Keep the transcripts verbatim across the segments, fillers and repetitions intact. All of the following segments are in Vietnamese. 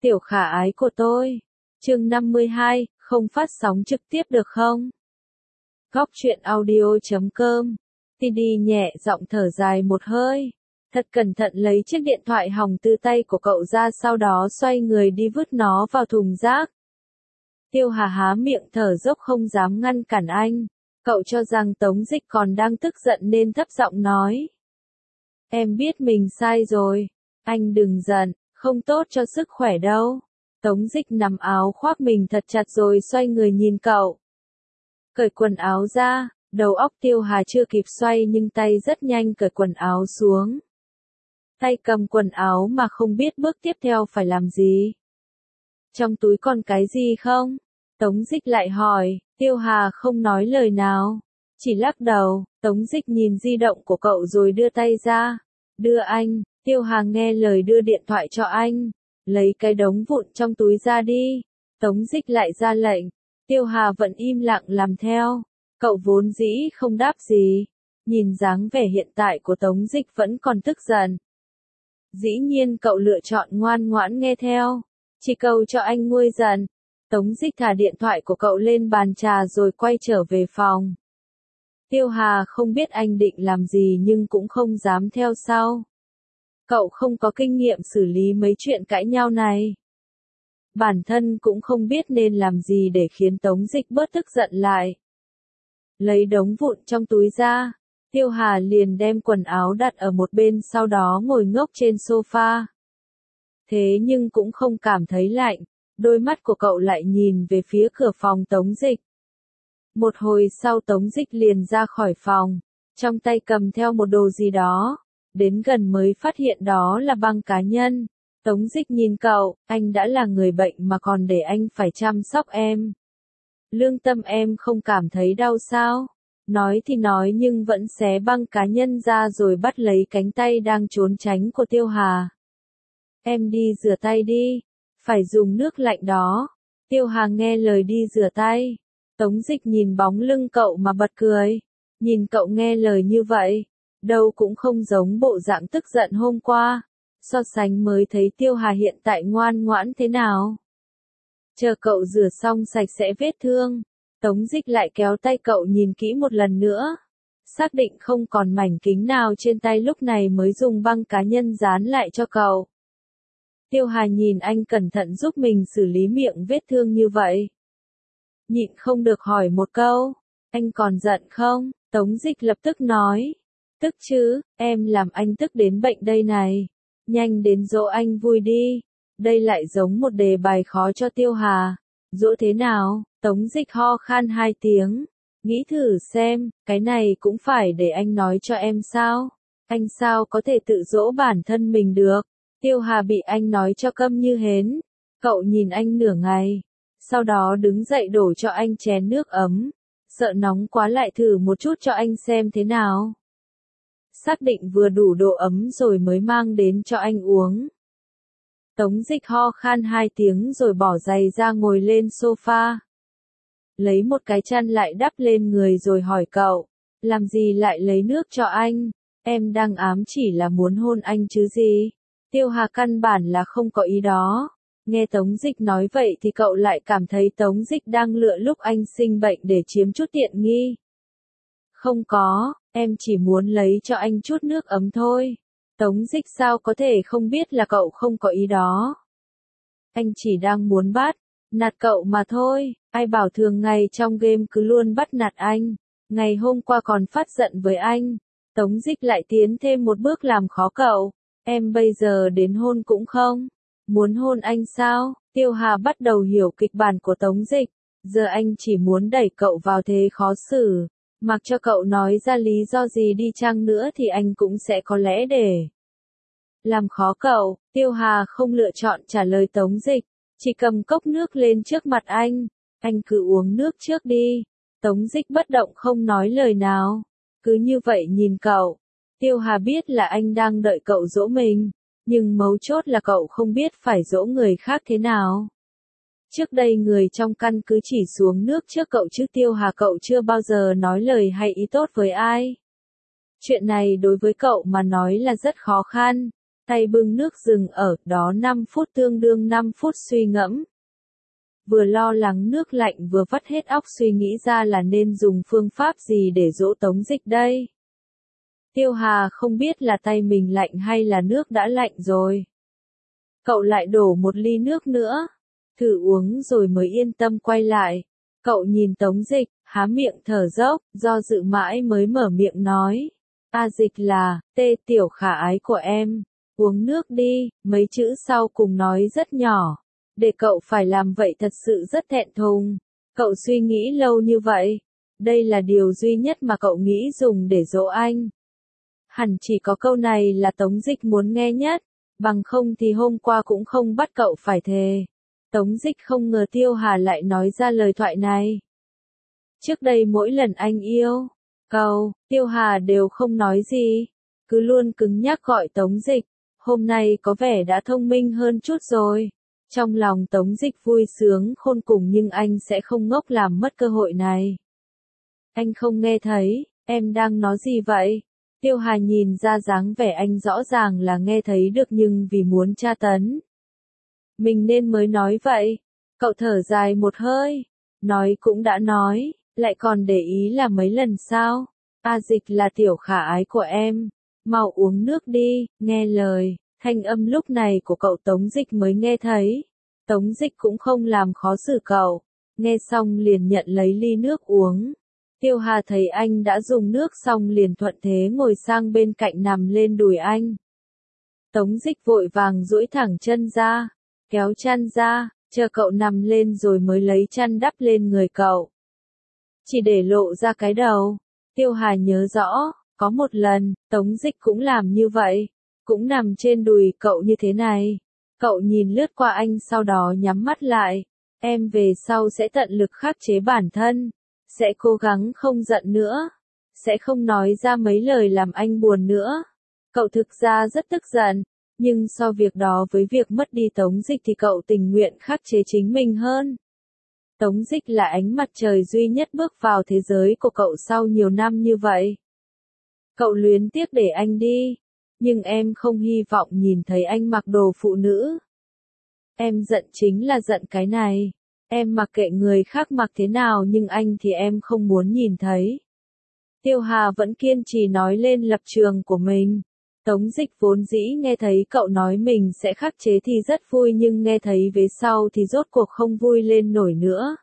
Tiểu khả ái của tôi. Chương năm mươi hai, không phát sóng trực tiếp được không? Góc truyện audio chấm com. Tidi nhẹ giọng thở dài một hơi. Thật cẩn thận lấy chiếc điện thoại hỏng từ tay của cậu ra, sau đó xoay người đi vứt nó vào thùng rác. Tiêu Hà há miệng thở dốc không dám ngăn cản anh. Cậu cho rằng Tống Dịch còn đang tức giận nên thấp giọng nói. Em biết mình sai rồi. Anh đừng giận, không tốt cho sức khỏe đâu. Tống Dịch nắm áo khoác mình thật chặt rồi xoay người nhìn cậu. Cởi quần áo ra, đầu óc Tiêu Hà chưa kịp xoay nhưng tay rất nhanh cởi quần áo xuống. Tay cầm quần áo mà không biết bước tiếp theo phải làm gì. Trong túi còn cái gì không? Tống Dịch lại hỏi. Tiêu Hà không nói lời nào, chỉ lắc đầu. Tống Dịch nhìn di động của cậu rồi đưa tay ra. Đưa anh. Tiêu Hà nghe lời đưa điện thoại cho anh. Lấy cái đống vụn trong túi ra đi. Tống Dịch lại ra lệnh. Tiêu Hà vẫn im lặng làm theo. Cậu vốn dĩ không đáp gì. Nhìn dáng vẻ hiện tại của Tống Dịch vẫn còn tức giận. Dĩ nhiên cậu lựa chọn ngoan ngoãn nghe theo. Chỉ cầu cho anh nguôi giận. Tống Dịch thả điện thoại của cậu lên bàn trà rồi quay trở về phòng. Tiêu Hà không biết anh định làm gì nhưng cũng không dám theo sau. Cậu không có kinh nghiệm xử lý mấy chuyện cãi nhau này. Bản thân cũng không biết nên làm gì để khiến Tống Dịch bớt tức giận lại. Lấy đống vụn trong túi ra, Tiêu Hà liền đem quần áo đặt ở một bên, sau đó ngồi ngốc trên sofa. Thế nhưng cũng không cảm thấy lạnh, đôi mắt của cậu lại nhìn về phía cửa phòng Tống Dịch. Một hồi sau Tống Dịch liền ra khỏi phòng, trong tay cầm theo một đồ gì đó, đến gần mới phát hiện đó là băng cá nhân. Tống Dịch nhìn cậu, anh đã là người bệnh mà còn để anh phải chăm sóc em. Lương tâm em không cảm thấy đau sao? Nói thì nói nhưng vẫn xé băng cá nhân ra rồi bắt lấy cánh tay đang trốn tránh của Tiêu Hà. Em đi rửa tay đi, phải dùng nước lạnh đó. Tiêu Hà nghe lời đi rửa tay. Tống Dịch nhìn bóng lưng cậu mà bật cười. Nhìn cậu nghe lời như vậy, đâu cũng không giống bộ dạng tức giận hôm qua. So sánh mới thấy Tiêu Hà hiện tại ngoan ngoãn thế nào. Chờ cậu rửa xong sạch sẽ vết thương, Tống Dịch lại kéo tay cậu nhìn kỹ một lần nữa. Xác định không còn mảnh kính nào trên tay lúc này mới dùng băng cá nhân dán lại cho cậu. Tiêu Hà nhìn anh cẩn thận giúp mình xử lý miệng vết thương như vậy. Nhịn không được hỏi một câu, anh còn giận không? Tống Dịch lập tức nói. Tức chứ, em làm anh tức đến bệnh đây này. Nhanh đến dỗ anh vui đi. Đây lại giống một đề bài khó cho Tiêu Hà. Dỗ thế nào? Tống Dịch ho khan hai tiếng. Nghĩ thử xem, cái này cũng phải để anh nói cho em sao? Anh sao có thể tự dỗ bản thân mình được? Tiêu Hà bị anh nói cho câm như hến. Cậu nhìn anh nửa ngày. Sau đó đứng dậy đổ cho anh chén nước ấm. Sợ nóng quá lại thử một chút cho anh xem thế nào. Xác định vừa đủ độ ấm rồi mới mang đến cho anh uống. Tống Dịch ho khan hai tiếng rồi bỏ giày ra ngồi lên sofa. Lấy một cái chăn lại đắp lên người rồi hỏi cậu. Làm gì lại lấy nước cho anh? Em đang ám chỉ là muốn hôn anh chứ gì? Tiêu Hà căn bản là không có ý đó. Nghe Tống Dịch nói vậy thì cậu lại cảm thấy Tống Dịch đang lựa lúc anh sinh bệnh để chiếm chút tiện nghi. Không có, em chỉ muốn lấy cho anh chút nước ấm thôi. Tống Dịch sao có thể không biết là cậu không có ý đó. Anh chỉ đang muốn bắt nạt cậu mà thôi. Ai bảo thường ngày trong game cứ luôn bắt nạt anh. Ngày hôm qua còn phát giận với anh. Tống Dịch lại tiến thêm một bước làm khó cậu. Em bây giờ đến hôn cũng không? Muốn hôn anh sao? Tiêu Hà bắt đầu hiểu kịch bản của Tống Dịch. Giờ anh chỉ muốn đẩy cậu vào thế khó xử. Mặc cho cậu nói ra lý do gì đi chăng nữa thì anh cũng sẽ có lẽ để làm khó cậu. Tiêu Hà không lựa chọn trả lời Tống Dịch. Chỉ cầm cốc nước lên trước mặt anh. Anh cứ uống nước trước đi. Tống Dịch bất động không nói lời nào. Cứ như vậy nhìn cậu. Tiêu Hà biết là anh đang đợi cậu dỗ mình. Nhưng mấu chốt là cậu không biết phải dỗ người khác thế nào. Trước đây người trong căn cứ chỉ xuống nước trước cậu chứ Tiêu Hà cậu chưa bao giờ nói lời hay ý tốt với ai. Chuyện này đối với cậu mà nói là rất khó khăn. tay bưng nước dừng ở đó năm phút tương đương năm phút suy ngẫm. Vừa lo lắng nước lạnh vừa vắt hết óc suy nghĩ ra là nên dùng phương pháp gì để dỗ Tống Dịch đây. Tiêu Hà không biết là tay mình lạnh hay là nước đã lạnh rồi. Cậu lại đổ một ly nước nữa, thử uống rồi mới yên tâm quay lại. Cậu nhìn Tống Dịch, há miệng thở dốc, do dự mãi mới mở miệng nói. A Dịch là, tê tiểu khả ái của em, uống nước đi, mấy chữ sau cùng nói rất nhỏ. Để cậu phải làm vậy thật sự rất thẹn thùng. Cậu suy nghĩ lâu như vậy. Đây là điều duy nhất mà cậu nghĩ dùng để dỗ anh. Hẳn chỉ có câu này là Tống Dịch muốn nghe nhất. Bằng không thì hôm qua cũng không bắt cậu phải thề. Tống Dịch không ngờ Tiêu Hà lại nói ra lời thoại này. Trước đây mỗi lần anh yêu cậu, Tiêu Hà đều không nói gì. Cứ luôn cứng nhắc gọi Tống Dịch. Hôm nay có vẻ đã thông minh hơn chút rồi. Trong lòng Tống Dịch vui sướng khôn cùng nhưng anh sẽ không ngốc làm mất cơ hội này. Anh không nghe thấy, em đang nói gì vậy? Tiêu Hà nhìn ra dáng vẻ anh rõ ràng là nghe thấy được nhưng vì muốn tra tấn. Mình nên mới nói vậy. Cậu thở dài một hơi. Nói cũng đã nói, lại còn để ý là mấy lần sao? A Dịch là tiểu khả ái của em. Mau uống nước đi, nghe lời. Thanh âm lúc này của cậu Tống Dịch mới nghe thấy. Tống Dịch cũng không làm khó xử cậu. Nghe xong liền nhận lấy ly nước uống. Tiêu Hà thấy anh đã dùng nước xong liền thuận thế ngồi sang bên cạnh nằm lên đùi anh. Tống Dịch vội vàng duỗi thẳng chân ra, kéo chăn ra, chờ cậu nằm lên rồi mới lấy chăn đắp lên người cậu. Chỉ để lộ ra cái đầu. Tiêu Hà nhớ rõ, có một lần, Tống Dịch cũng làm như vậy. Cũng nằm trên đùi cậu như thế này. Cậu nhìn lướt qua anh sau đó nhắm mắt lại. Em về sau sẽ tận lực khắc chế bản thân. Sẽ cố gắng không giận nữa. Sẽ không nói ra mấy lời làm anh buồn nữa. Cậu thực ra rất tức giận. Nhưng so việc đó với việc mất đi Tống Dịch thì cậu tình nguyện khắc chế chính mình hơn. Tống Dịch là ánh mặt trời duy nhất bước vào thế giới của cậu sau nhiều năm như vậy. Cậu luyến tiếc để anh đi. Nhưng em không hy vọng nhìn thấy anh mặc đồ phụ nữ. Em giận chính là giận cái này. Em mặc kệ người khác mặc thế nào nhưng anh thì em không muốn nhìn thấy. Tiêu Hà vẫn kiên trì nói lên lập trường của mình. Tống Dịch vốn dĩ nghe thấy cậu nói mình sẽ khắc chế thì rất vui nhưng nghe thấy vế sau thì rốt cuộc không vui lên nổi nữa.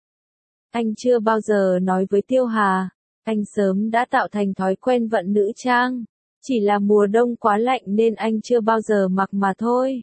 Anh chưa bao giờ nói với Tiêu Hà. Anh sớm đã tạo thành thói quen vận nữ trang. Chỉ là mùa đông quá lạnh nên anh chưa bao giờ mặc mà thôi.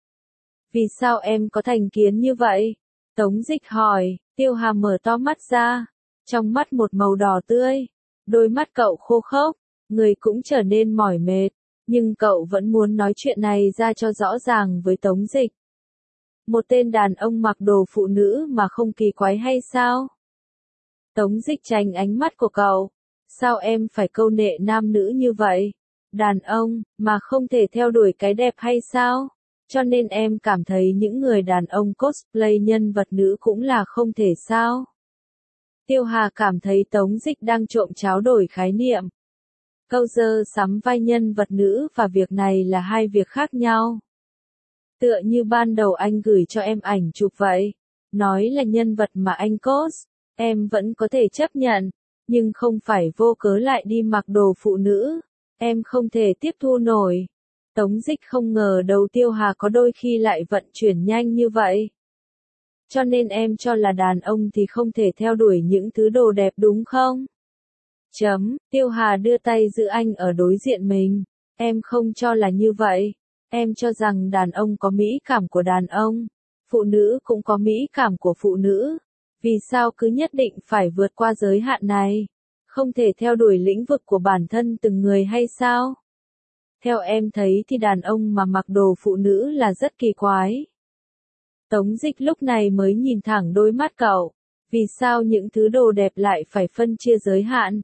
Vì sao em có thành kiến như vậy? Tống Dịch hỏi. Tiêu Hà mở to mắt ra. Trong mắt một màu đỏ tươi. Đôi mắt cậu khô khốc. Người cũng trở nên mỏi mệt. Nhưng cậu vẫn muốn nói chuyện này ra cho rõ ràng với Tống Dịch. Một tên đàn ông mặc đồ phụ nữ mà không kỳ quái hay sao? Tống Dịch tránh ánh mắt của cậu. Sao em phải câu nệ nam nữ như vậy? Đàn ông, mà không thể theo đuổi cái đẹp hay sao? Cho nên em cảm thấy những người đàn ông cosplay nhân vật nữ cũng là không thể sao? Tiêu Hà cảm thấy Tống Dịch đang trộm tráo đổi khái niệm. Câu dơ sắm vai nhân vật nữ và việc này là hai việc khác nhau. Tựa như ban đầu anh gửi cho em ảnh chụp vậy. Nói là nhân vật mà anh cos, em vẫn có thể chấp nhận. Nhưng không phải vô cớ lại đi mặc đồ phụ nữ. Em không thể tiếp thu nổi. Tống Dịch không ngờ đầu Tiêu Hà có đôi khi lại vận chuyển nhanh như vậy. Cho nên em cho là đàn ông thì không thể theo đuổi những thứ đồ đẹp đúng không? Chấm, Tiêu Hà đưa tay giữ anh ở đối diện mình. Em không cho là như vậy. Em cho rằng đàn ông có mỹ cảm của đàn ông. Phụ nữ cũng có mỹ cảm của phụ nữ. Vì sao cứ nhất định phải vượt qua giới hạn này? Không thể theo đuổi lĩnh vực của bản thân từng người hay sao? Theo em thấy thì đàn ông mà mặc đồ phụ nữ là rất kỳ quái. Tống Dịch lúc này mới nhìn thẳng đôi mắt cậu. Vì sao những thứ đồ đẹp lại phải phân chia giới hạn?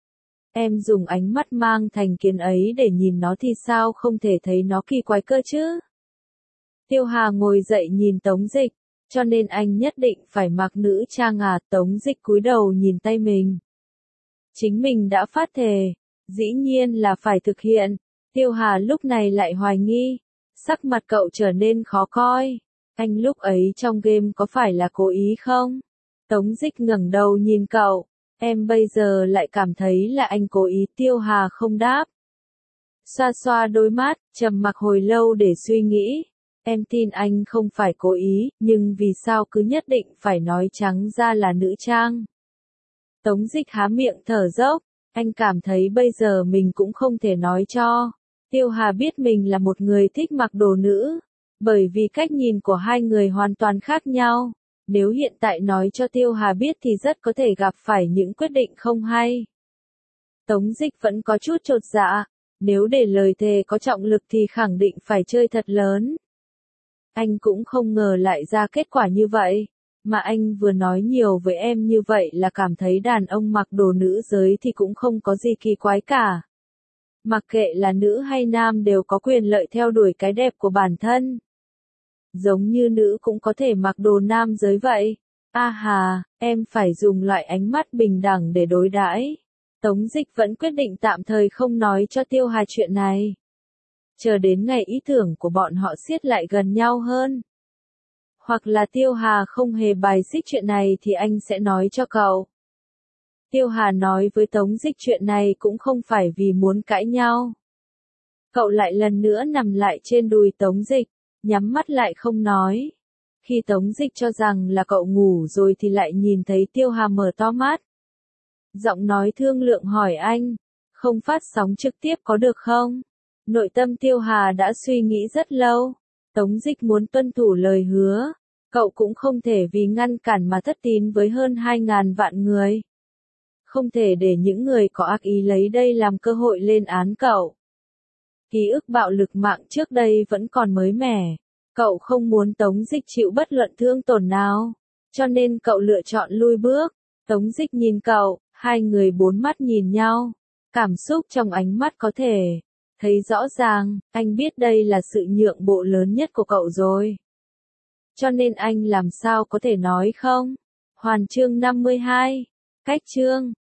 Em dùng ánh mắt mang thành kiến ấy để nhìn nó thì sao không thể thấy nó kỳ quái cơ chứ? Tiêu Hà ngồi dậy nhìn Tống Dịch. Cho nên anh nhất định phải mặc nữ trang à? Tống Dịch cúi đầu nhìn tay mình. Chính mình đã phát thề. Dĩ nhiên là phải thực hiện. Tiêu Hà lúc này lại hoài nghi. Sắc mặt cậu trở nên khó coi. Anh lúc ấy trong game có phải là cố ý không? Tống Dịch ngẩng đầu nhìn cậu. Em bây giờ lại cảm thấy là anh cố ý. Tiêu Hà không đáp. Xoa xoa đôi mắt, trầm mặc hồi lâu để suy nghĩ. Em tin anh không phải cố ý, nhưng vì sao cứ nhất định phải nói trắng ra là nữ trang? Tống Dịch há miệng thở dốc. Anh cảm thấy bây giờ mình cũng không thể nói cho Tiêu Hà biết mình là một người thích mặc đồ nữ. Bởi vì cách nhìn của hai người hoàn toàn khác nhau. Nếu hiện tại nói cho Tiêu Hà biết thì rất có thể gặp phải những quyết định không hay. Tống Dịch vẫn có chút chột dạ. Nếu để lời thề có trọng lực thì khẳng định phải chơi thật lớn. Anh cũng không ngờ lại ra kết quả như vậy. Mà anh vừa nói nhiều với em như vậy là cảm thấy đàn ông mặc đồ nữ giới thì cũng không có gì kỳ quái cả. Mặc kệ là nữ hay nam đều có quyền lợi theo đuổi cái đẹp của bản thân. Giống như nữ cũng có thể mặc đồ nam giới vậy. A hà, em phải dùng loại ánh mắt bình đẳng để đối đãi. Tống Dịch vẫn quyết định tạm thời không nói cho Tiêu Hà chuyện này. Chờ đến ngày ý tưởng của bọn họ siết lại gần nhau hơn. Hoặc là Tiêu Hà không hề bài xích chuyện này thì anh sẽ nói cho cậu. Tiêu Hà nói với Tống Dịch chuyện này cũng không phải vì muốn cãi nhau. Cậu lại lần nữa nằm lại trên đùi Tống Dịch, nhắm mắt lại không nói. Khi Tống Dịch cho rằng là cậu ngủ rồi thì lại nhìn thấy Tiêu Hà mở to mắt. Giọng nói thương lượng hỏi anh, không phát sóng trực tiếp có được không? Nội tâm Tiêu Hà đã suy nghĩ rất lâu. Tống Dịch muốn tuân thủ lời hứa. Cậu cũng không thể vì ngăn cản mà thất tín với hơn hai ngàn vạn người. Không thể để những người có ác ý lấy đây làm cơ hội lên án cậu. Ký ức bạo lực mạng trước đây vẫn còn mới mẻ. Cậu không muốn Tống Dịch chịu bất luận thương tổn nào. Cho nên cậu lựa chọn lui bước. Tống Dịch nhìn cậu, hai người bốn mắt nhìn nhau. Cảm xúc trong ánh mắt có thể thấy rõ ràng, anh biết đây là sự nhượng bộ lớn nhất của cậu rồi. Cho nên anh làm sao có thể nói không? Hoàn chương năm mươi hai. Cách chương